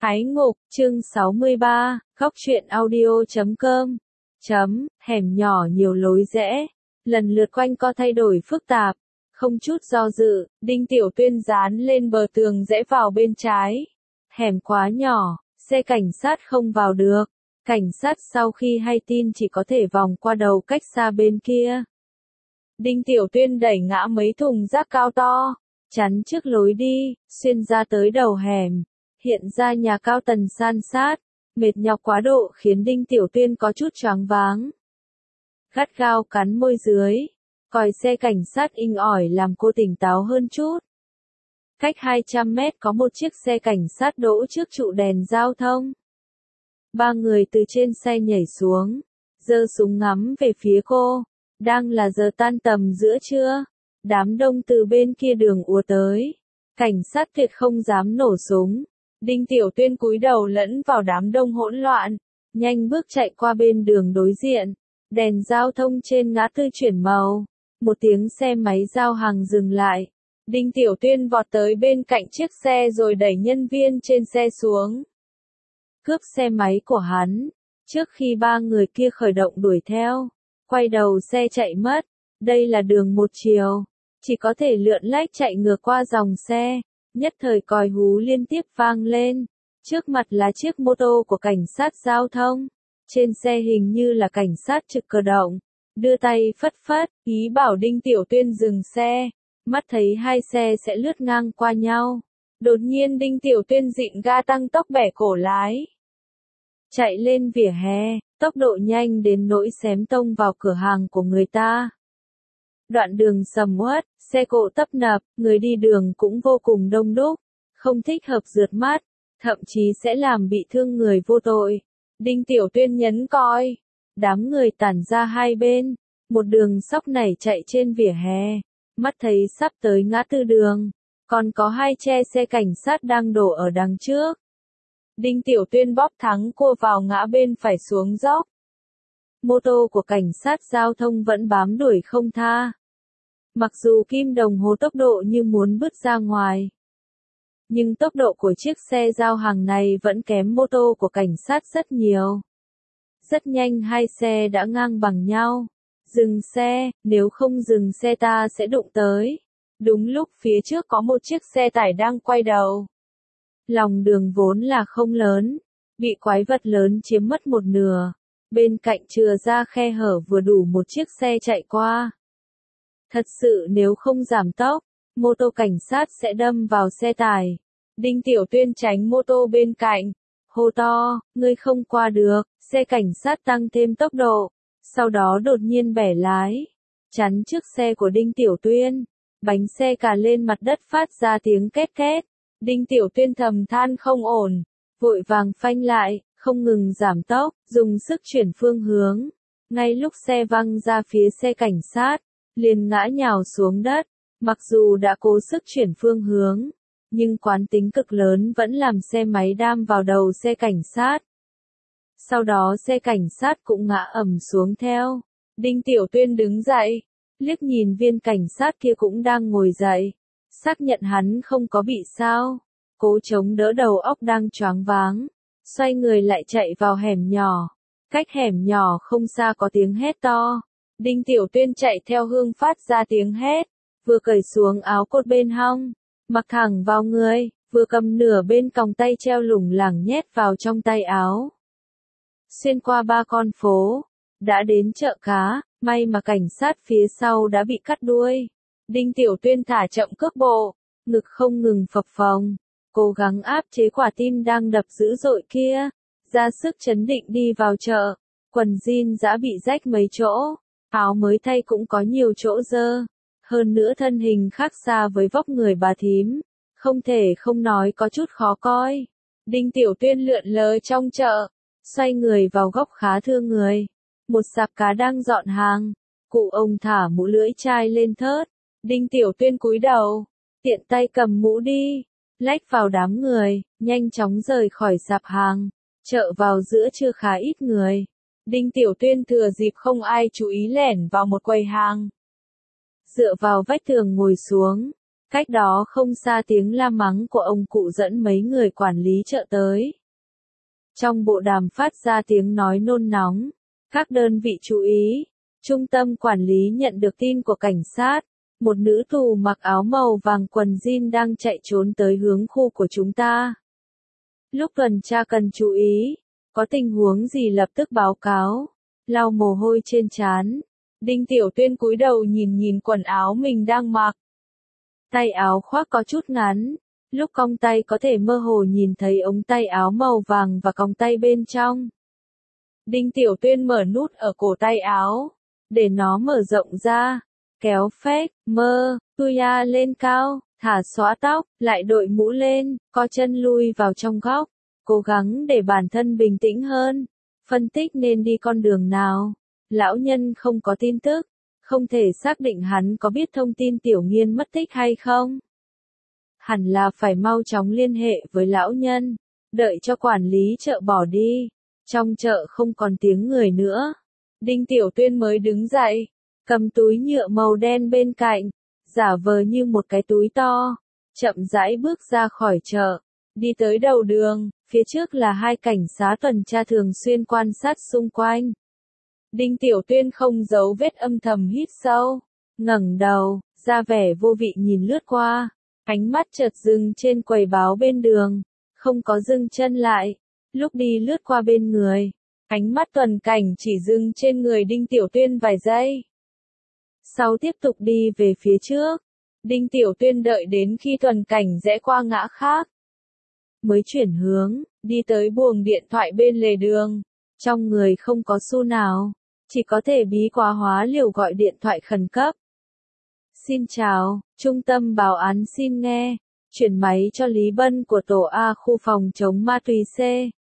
Ái Ngục, chương 63, Góc truyện audio.com. Hẻm nhỏ nhiều lối rẽ, lần lượt quanh co thay đổi phức tạp, không chút do dự, Đinh Tiểu Tuyên dán lên bờ tường rẽ vào bên trái. Hẻm quá nhỏ, xe cảnh sát không vào được. Cảnh sát sau khi hay tin chỉ có thể vòng qua đầu cách xa bên kia. Đinh Tiểu Tuyên đẩy ngã mấy thùng rác cao to, chắn trước lối đi, xuyên ra tới đầu hẻm. Hiện ra nhà cao tầng san sát, mệt nhọc quá độ khiến Đinh Tiểu Tuyên có chút choáng váng. Gắt gao cắn môi dưới, còi xe cảnh sát inh ỏi làm cô tỉnh táo hơn chút. Cách 200 mét có một chiếc xe cảnh sát đỗ trước trụ đèn giao thông. Ba người từ trên xe nhảy xuống, giơ súng ngắm về phía cô. Đang là giờ tan tầm giữa trưa, đám đông từ bên kia đường ùa tới. Cảnh sát tuyệt không dám nổ súng. Đinh Tiểu Tuyên cúi đầu lẫn vào đám đông hỗn loạn, nhanh bước chạy qua bên đường đối diện. Đèn giao thông trên ngã tư chuyển màu, một tiếng xe máy giao hàng dừng lại. Đinh Tiểu Tuyên vọt tới bên cạnh chiếc xe rồi đẩy nhân viên trên xe xuống. Cướp xe máy của hắn, trước khi ba người kia khởi động đuổi theo, quay đầu xe chạy mất. Đây là đường một chiều, chỉ có thể lượn lách chạy ngược qua dòng xe. Nhất thời còi hú liên tiếp vang lên, trước mặt là chiếc mô tô của cảnh sát giao thông, trên xe hình như là cảnh sát trực cơ động, đưa tay phất phất, ý bảo Đinh Tiểu Tuyên dừng xe, mắt thấy hai xe sẽ lướt ngang qua nhau. Đột nhiên Đinh Tiểu Tuyên dịn ga tăng tốc bẻ cổ lái, chạy lên vỉa hè, tốc độ nhanh đến nỗi xém tông vào cửa hàng của người ta. Đoạn đường sầm uất, xe cộ tấp nập, người đi đường cũng vô cùng đông đúc, không thích hợp rượt mắt, thậm chí sẽ làm bị thương người vô tội. Đinh Tiểu Tuyên nhấn còi, đám người tản ra hai bên, một đường sóc nảy chạy trên vỉa hè, mắt thấy sắp tới ngã tư đường, còn có hai xe cảnh sát đang đổ ở đằng trước. Đinh Tiểu Tuyên bóp thắng cô vào ngã bên phải xuống dốc. Mô tô của cảnh sát giao thông vẫn bám đuổi không tha. Mặc dù kim đồng hồ tốc độ như muốn bứt ra ngoài, nhưng tốc độ của chiếc xe giao hàng này vẫn kém mô tô của cảnh sát rất nhiều. Rất nhanh hai xe đã ngang bằng nhau. Dừng xe, nếu không dừng xe ta sẽ đụng tới. Đúng lúc phía trước có một chiếc xe tải đang quay đầu. Lòng đường vốn là không lớn, bị quái vật lớn chiếm mất một nửa. Bên cạnh chừa ra khe hở vừa đủ một chiếc xe chạy qua. Thật sự nếu không giảm tốc, mô tô cảnh sát sẽ đâm vào xe tải. Đinh Tiểu Tuyên tránh mô tô bên cạnh, hô to, ngươi không qua được, xe cảnh sát tăng thêm tốc độ, sau đó đột nhiên bẻ lái, chắn trước xe của Đinh Tiểu Tuyên, bánh xe cà lên mặt đất phát ra tiếng két két. Đinh Tiểu Tuyên thầm than không ổn, vội vàng phanh lại, không ngừng giảm tốc, dùng sức chuyển phương hướng. Ngay lúc xe văng ra phía xe cảnh sát, liền ngã nhào xuống đất. Mặc dù đã cố sức chuyển phương hướng, nhưng quán tính cực lớn vẫn làm xe máy đam vào đầu xe cảnh sát. Sau đó xe cảnh sát cũng ngã ầm xuống theo. Đinh Tiểu Tuyên đứng dậy, liếc nhìn viên cảnh sát kia cũng đang ngồi dậy, xác nhận hắn không có bị sao, cố chống đỡ đầu óc đang choáng váng, xoay người lại chạy vào hẻm nhỏ. Cách hẻm nhỏ không xa có tiếng hét to. Đinh Tiểu Tuyên chạy theo hướng phát ra tiếng hét, vừa cởi xuống áo cốt bên hông, mặc thẳng vào người, vừa cầm nửa bên còng tay treo lủng lẳng nhét vào trong tay áo. Xuyên qua ba con phố, đã đến chợ cá, may mà cảnh sát phía sau đã bị cắt đuôi. Đinh Tiểu Tuyên thả chậm cước bộ, ngực không ngừng phập phồng, cố gắng áp chế quả tim đang đập dữ dội kia, ra sức trấn định đi vào chợ. Quần jean đã bị rách mấy chỗ, áo mới thay cũng có nhiều chỗ dơ, hơn nữa thân hình khác xa với vóc người bà thím, không thể không nói có chút khó coi. Đinh Tiểu Tuyên lượn lờ trong chợ, xoay người vào góc khá thương người, một sạp cá đang dọn hàng, cụ ông thả mũ lưỡi chai lên thớt. Đinh Tiểu Tuyên cúi đầu, tiện tay cầm mũ đi, lách vào đám người, nhanh chóng rời khỏi sạp hàng. Chợ vào giữa trưa khá ít người. Đinh Tiểu Tuyên thừa dịp không ai chú ý lẻn vào một quầy hàng. Dựa vào vách tường ngồi xuống, Cách đó không xa tiếng la mắng của ông cụ dẫn mấy người quản lý chợ tới. Trong bộ đàm phát ra tiếng nói nôn nóng. Các đơn vị chú ý. Trung tâm quản lý nhận được tin của cảnh sát. Một nữ tù mặc áo màu vàng quần jean đang chạy trốn tới hướng khu của chúng ta. Lúc tuần tra cần chú ý. Có tình huống gì lập tức báo cáo. Lau mồ hôi trên trán. Đinh Tiểu Tuyên cúi đầu nhìn quần áo mình đang mặc. Tay áo khoác có chút ngắn. Lúc cong tay có thể mơ hồ nhìn thấy ống tay áo màu vàng và còng tay bên trong. Đinh Tiểu Tuyên mở nút ở cổ tay áo. Để nó mở rộng ra. Kéo phếch, tuya lên cao, thả xõa tóc, lại đội mũ lên, co chân lui vào trong góc. Cố gắng để bản thân bình tĩnh hơn. Phân tích nên đi con đường nào. Lão nhân không có tin tức. Không thể xác định hắn có biết thông tin Tiểu Nghiên mất tích hay không. Hẳn là phải mau chóng liên hệ với lão nhân. Đợi cho quản lý chợ bỏ đi. Trong chợ không còn tiếng người nữa. Đinh Tiểu Tuyên mới đứng dậy. Cầm túi nhựa màu đen bên cạnh. Giả vờ như một cái túi to. Chậm rãi bước ra khỏi chợ. Đi tới đầu đường. Phía trước là hai cảnh sát tuần tra thường xuyên quan sát xung quanh. Đinh Tiểu Tuyên không giấu vết âm thầm hít sâu. Ngẩng đầu, ra vẻ vô vị nhìn lướt qua. Ánh mắt chợt dừng trên quầy báo bên đường. Không có dừng chân lại. Lúc đi lướt qua bên người. Ánh mắt tuần cảnh chỉ dừng trên người Đinh Tiểu Tuyên vài giây. Sau tiếp tục đi về phía trước. Đinh Tiểu Tuyên đợi đến khi tuần cảnh rẽ qua ngã khác. Mới chuyển hướng, đi tới buồng điện thoại bên lề đường. Trong người không có xu nào. Chỉ có thể bí quá hóa liều gọi điện thoại khẩn cấp. Xin chào, trung tâm báo án xin nghe. Chuyển máy cho Lý Bân của tổ A khu phòng chống ma túy C.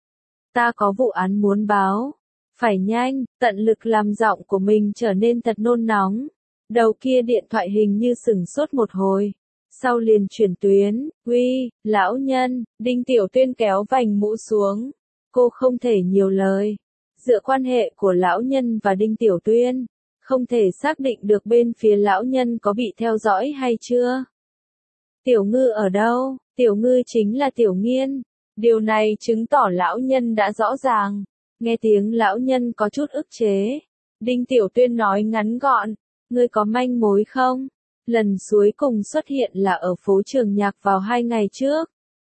Ta có vụ án muốn báo. Phải nhanh, tận lực làm giọng của mình trở nên thật nôn nóng. Đầu kia điện thoại hình như sửng sốt một hồi. Sau liền chuyển tuyến, uy, lão nhân, Đinh Tiểu Tuyên kéo vành mũ xuống. Cô không thể nhiều lời. Dựa quan hệ của lão nhân và Đinh Tiểu Tuyên, không thể xác định được bên phía lão nhân có bị theo dõi hay chưa. Tiểu Ngư ở đâu? Tiểu Ngư chính là Tiểu Nghiên. Điều này chứng tỏ lão nhân đã rõ ràng. Nghe tiếng lão nhân có chút ức chế. Đinh Tiểu Tuyên nói ngắn gọn. Ngươi có manh mối không? Lần cuối cùng xuất hiện là ở phố Trường Nhạc vào 2 ngày trước.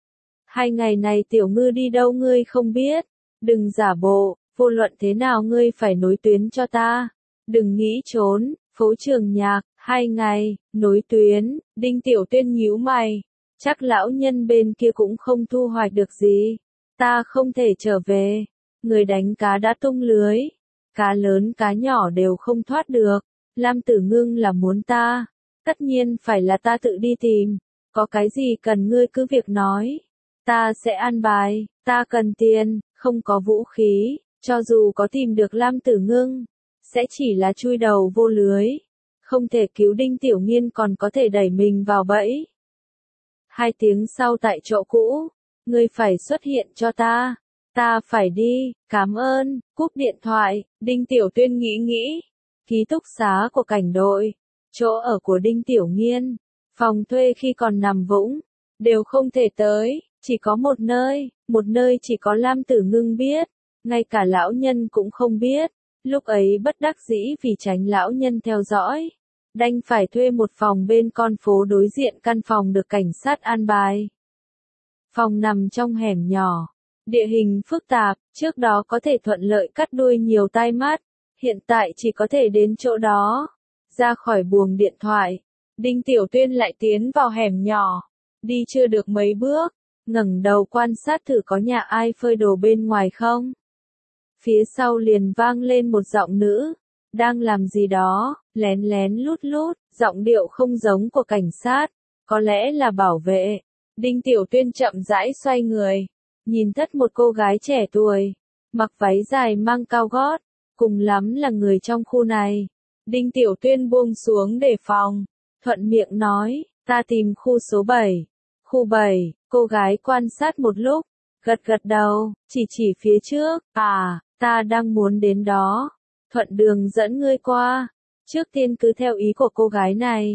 2 ngày này Tiểu Ngư đi đâu ngươi không biết. Đừng giả bộ, vô luận thế nào ngươi phải nối tuyến cho ta. Đừng nghĩ trốn, phố Trường Nhạc, 2 ngày, nối tuyến, Đinh Tiểu Tuyên nhíu mày. Chắc lão nhân bên kia cũng không thu hoạch được gì. Ta không thể trở về. Người đánh cá đã tung lưới. Cá lớn cá nhỏ đều không thoát được. Lam Tử Ngưng là muốn ta. Tất nhiên phải là ta tự đi tìm. Có cái gì cần ngươi cứ việc nói. Ta sẽ an bài. Ta cần tiền, không có vũ khí. Cho dù có tìm được Lam Tử Ngưng, sẽ chỉ là chui đầu vô lưới. Không thể cứu Đinh Tiểu Nghiên còn có thể đẩy mình vào bẫy. 2 tiếng sau tại chỗ cũ, ngươi phải xuất hiện cho ta. Ta phải đi, cảm ơn, cúp điện thoại, Đinh Tiểu Tuyên nghĩ. Ký túc xá của cảnh đội, chỗ ở của Đinh Tiểu Nghiên, phòng thuê khi còn nằm vũng, đều không thể tới, chỉ có một nơi chỉ có Lam Tử Ngưng biết, ngay cả lão nhân cũng không biết. Lúc ấy bất đắc dĩ vì tránh lão nhân theo dõi, đành phải thuê một phòng bên con phố đối diện căn phòng được cảnh sát an bài. Phòng nằm trong hẻm nhỏ, địa hình phức tạp, trước đó có thể thuận lợi cắt đuôi nhiều tai mắt, hiện tại chỉ có thể đến chỗ đó. Ra khỏi buồng điện thoại, Đinh Tiểu Tuyên lại tiến vào hẻm nhỏ, đi chưa được mấy bước, ngẩng đầu quan sát thử có nhà ai phơi đồ bên ngoài không. Phía sau liền vang lên một giọng nữ, đang làm gì đó, lén lén lút lút, giọng điệu không giống của cảnh sát, có lẽ là bảo vệ. Đinh Tiểu Tuyên chậm rãi xoay người, nhìn thất một cô gái trẻ tuổi, mặc váy dài mang cao gót, cùng lắm là người trong khu này. Đinh Tiểu Tuyên buông xuống đề phòng, thuận miệng nói, ta tìm khu số 7. Khu 7, cô gái quan sát một lúc, gật gật đầu, chỉ phía trước, ta đang muốn đến đó. Thuận đường dẫn ngươi qua. Trước tiên cứ theo ý của cô gái này.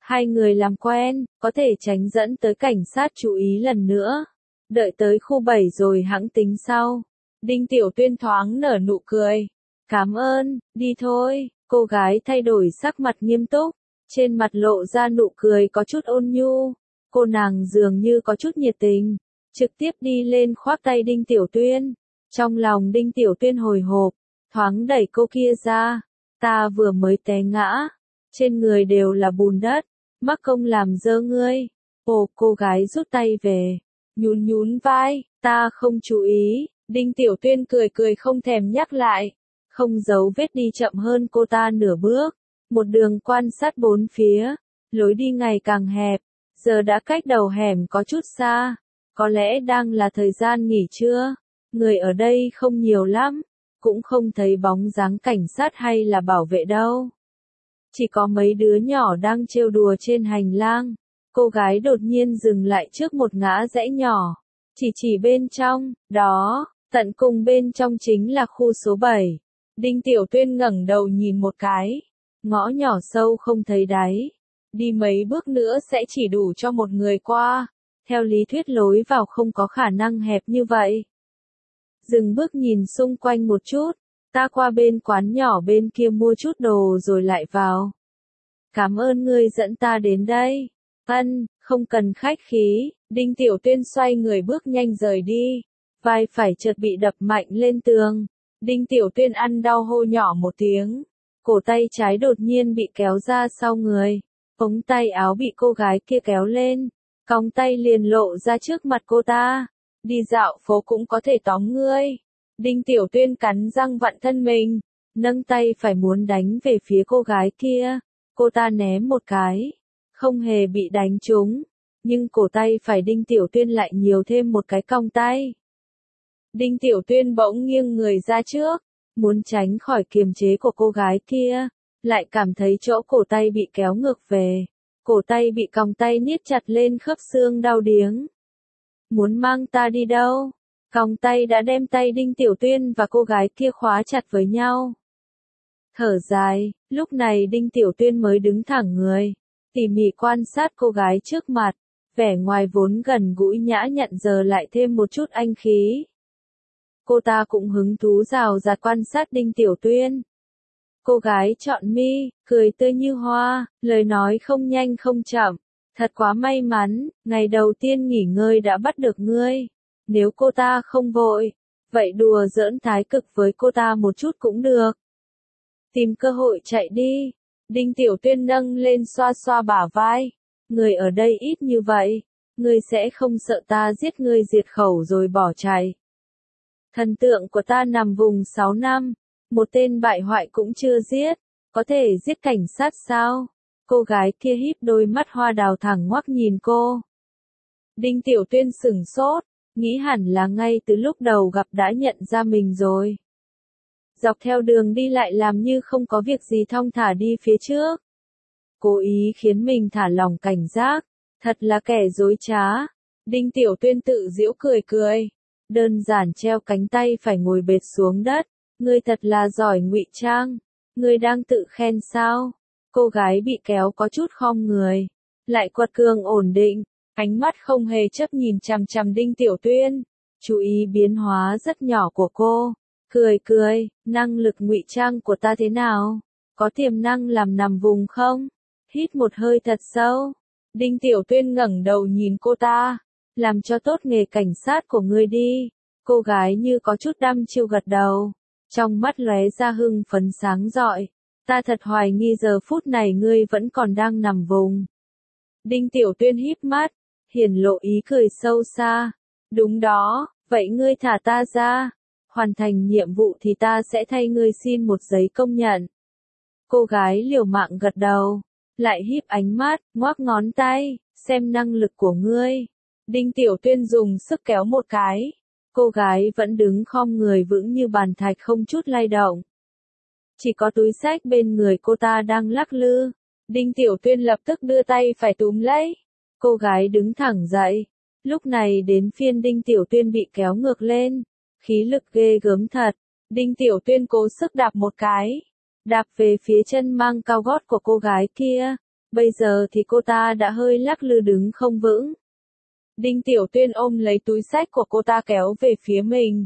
Hai người làm quen, có thể tránh dẫn tới cảnh sát chú ý lần nữa. Đợi tới khu 7 rồi hẵng tính sau. Đinh Tiểu Tuyên thoáng nở nụ cười. Cảm ơn, đi thôi. Cô gái thay đổi sắc mặt nghiêm túc. Trên mặt lộ ra nụ cười có chút ôn nhu. Cô nàng dường như có chút nhiệt tình. Trực tiếp đi lên khoác tay Đinh Tiểu Tuyên. Trong lòng Đinh Tiểu Tuyên hồi hộp. Thoáng đẩy cô kia ra. Ta vừa mới té ngã. Trên người đều là bùn đất. Mắc công làm dơ ngươi. Ồ, cô gái rút tay về. Nhún nhún vai. Ta không chú ý. Đinh Tiểu Tuyên cười cười không thèm nhắc lại. Không giấu vết đi chậm hơn cô ta nửa bước. Một đường quan sát bốn phía. Lối đi ngày càng hẹp. Giờ đã cách đầu hẻm có chút xa. Có lẽ đang là thời gian nghỉ trưa. Người ở đây không nhiều lắm. Cũng không thấy bóng dáng cảnh sát hay là bảo vệ đâu. Chỉ có mấy đứa nhỏ đang trêu đùa trên hành lang. Cô gái đột nhiên dừng lại trước một ngã rẽ nhỏ. Chỉ bên trong, đó, tận cùng bên trong chính là khu số 7. Đinh Tiểu Tuyên ngẩng đầu nhìn một cái. Ngõ nhỏ sâu không thấy đáy. Đi mấy bước nữa sẽ chỉ đủ cho một người qua. Theo lý thuyết lối vào không có khả năng hẹp như vậy. Dừng bước nhìn xung quanh một chút. Ta qua bên quán nhỏ bên kia mua chút đồ rồi lại vào. Cảm ơn ngươi dẫn ta đến đây. Ân, không cần khách khí. Đinh Tiểu Tuyên xoay người bước nhanh rời đi. Vai phải chợt bị đập mạnh lên tường. Đinh Tiểu Tuyên ăn đau hô nhỏ một tiếng. Cổ tay trái đột nhiên bị kéo ra sau người. Ống tay áo bị cô gái kia kéo lên. Còng tay liền lộ ra trước mặt cô ta. Đi dạo phố cũng có thể tóm ngươi. Đinh Tiểu Tuyên cắn răng vặn thân mình. Nâng tay phải muốn đánh về phía cô gái kia. Cô ta ném một cái. Không hề bị đánh trúng. Nhưng cổ tay phải Đinh Tiểu Tuyên lại nhiều thêm một cái còng tay. Đinh Tiểu Tuyên bỗng nghiêng người ra trước. Muốn tránh khỏi kiềm chế của cô gái kia. Lại cảm thấy chỗ cổ tay bị kéo ngược về. Cổ tay bị còng tay niết chặt lên khớp xương đau điếng. Muốn mang ta đi đâu? Còng tay đã đem tay Đinh Tiểu Tuyên và cô gái kia khóa chặt với nhau. Thở dài, lúc này Đinh Tiểu Tuyên mới đứng thẳng người. Tỉ mỉ quan sát cô gái trước mặt. Vẻ ngoài vốn gần gũi nhã nhặn giờ lại thêm một chút anh khí. Cô ta cũng hứng thú rào rạt quan sát Đinh Tiểu Tuyên. Cô gái chọn mi, cười tươi như hoa, lời nói không nhanh không chậm. Thật quá may mắn, ngày đầu tiên nghỉ ngơi đã bắt được ngươi. Nếu cô ta không vội, vậy đùa giỡn thái cực với cô ta một chút cũng được. Tìm cơ hội chạy đi. Đinh Tiểu Tuyên nâng lên xoa xoa bả vai. Người ở đây ít như vậy, ngươi sẽ không sợ ta giết ngươi diệt khẩu rồi bỏ chạy. Thần tượng của ta nằm vùng 6 năm, một tên bại hoại cũng chưa giết, có thể giết cảnh sát sao? Cô gái kia híp đôi mắt hoa đào thẳng ngoác nhìn cô. Đinh Tiểu Tuyên sửng sốt, nghĩ hẳn là ngay từ lúc đầu gặp đã nhận ra mình rồi. Dọc theo đường đi lại làm như không có việc gì thong thả đi phía trước. Cố ý khiến mình thả lỏng cảnh giác, thật là kẻ dối trá. Đinh Tiểu Tuyên tự giễu cười cười. Đơn giản treo cánh tay phải ngồi bệt xuống đất. Ngươi thật là giỏi ngụy trang. Ngươi đang tự khen sao? Cô gái bị kéo có chút khom người. Lại quật cường ổn định. Ánh mắt không hề chấp nhìn chằm chằm Đinh Tiểu Tuyên. Chú ý biến hóa rất nhỏ của cô. Cười cười, năng lực ngụy trang của ta thế nào? Có tiềm năng làm nằm vùng không? Hít một hơi thật sâu. Đinh Tiểu Tuyên ngẩng đầu nhìn cô ta. Làm cho tốt nghề cảnh sát của ngươi đi. Cô gái như có chút đăm chiêu gật đầu. Trong mắt lóe ra hưng phấn sáng rọi. Ta thật hoài nghi giờ phút này ngươi vẫn còn đang nằm vùng. Đinh Tiểu Tuyên híp mắt. Hiển lộ ý cười sâu xa. Đúng đó, vậy ngươi thả ta ra. Hoàn thành nhiệm vụ thì ta sẽ thay ngươi xin một giấy công nhận. Cô gái liều mạng gật đầu. Lại híp ánh mắt, ngoác ngón tay, xem năng lực của ngươi. Đinh Tiểu Tuyên dùng sức kéo một cái. Cô gái vẫn đứng khom người vững như bàn thạch không chút lay động. Chỉ có túi xách bên người cô ta đang lắc lư. Đinh Tiểu Tuyên lập tức đưa tay phải túm lấy. Cô gái đứng thẳng dậy. Lúc này đến phiên Đinh Tiểu Tuyên bị kéo ngược lên. Khí lực ghê gớm thật. Đinh Tiểu Tuyên cố sức đạp một cái. Đạp về phía chân mang cao gót của cô gái kia. Bây giờ thì cô ta đã hơi lắc lư đứng không vững. Đinh Tiểu Tuyên ôm lấy túi xách của cô ta kéo về phía mình.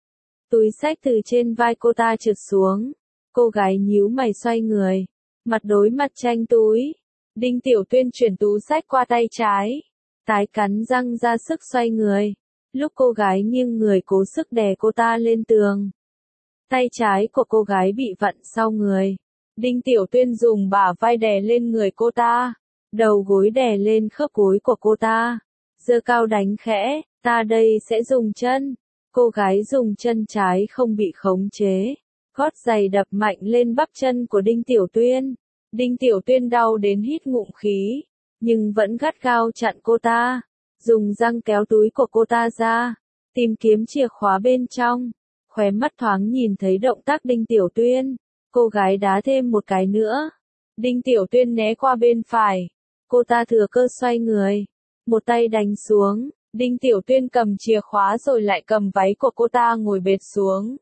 Túi xách từ trên vai cô ta trượt xuống. Cô gái nhíu mày xoay người. Mặt đối mặt tranh túi. Đinh Tiểu Tuyên chuyển túi xách qua tay trái. Tái cắn răng ra sức xoay người. Lúc cô gái nghiêng người cố sức đè cô ta lên tường. Tay trái của cô gái bị vặn sau người. Đinh Tiểu Tuyên dùng bả vai đè lên người cô ta. Đầu gối đè lên khớp gối của cô ta. Giơ cao đánh khẽ, ta đây sẽ dùng chân. Cô gái dùng chân trái không bị khống chế. Gót giày đập mạnh lên bắp chân của Đinh Tiểu Tuyên. Đinh Tiểu Tuyên đau đến hít ngụm khí. Nhưng vẫn gắt gao chặn cô ta. Dùng răng kéo túi của cô ta ra. Tìm kiếm chìa khóa bên trong. Khóe mắt thoáng nhìn thấy động tác Đinh Tiểu Tuyên. Cô gái đá thêm một cái nữa. Đinh Tiểu Tuyên né qua bên phải. Cô ta thừa cơ xoay người. Một tay đánh xuống. Đinh Tiểu Tuyên cầm chìa khóa rồi lại cầm váy của cô ta ngồi bệt xuống.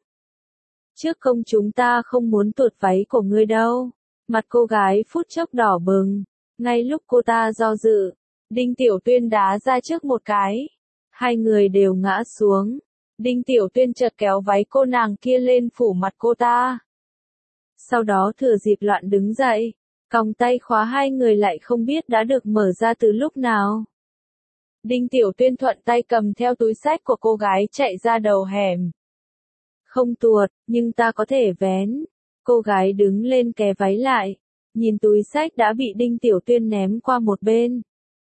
Trước công chúng ta không muốn tuột váy của ngươi đâu. Mặt cô gái phút chốc đỏ bừng. Ngay lúc cô ta do dự, Đinh Tiểu Tuyên đá ra trước một cái. Hai người đều ngã xuống. Đinh Tiểu Tuyên chợt kéo váy cô nàng kia lên phủ mặt cô ta. Sau đó thừa dịp loạn đứng dậy. Còng tay khóa hai người lại không biết đã được mở ra từ lúc nào. Đinh Tiểu Tuyên thuận tay cầm theo túi xách của cô gái chạy ra đầu hẻm. Không tuột, nhưng ta có thể vén. Cô gái đứng lên ké váy lại. Nhìn túi xách đã bị Đinh Tiểu Tuyên ném qua một bên.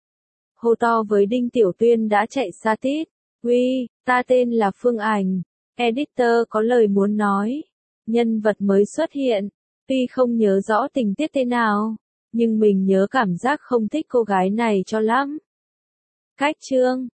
Hô to với Đinh Tiểu Tuyên đã chạy xa tít. Uy, ta tên là Phương Ảnh. Editor có lời muốn nói. Nhân vật mới xuất hiện. Tuy không nhớ rõ tình tiết thế nào. Nhưng mình nhớ cảm giác không thích cô gái này cho lắm. Cách chương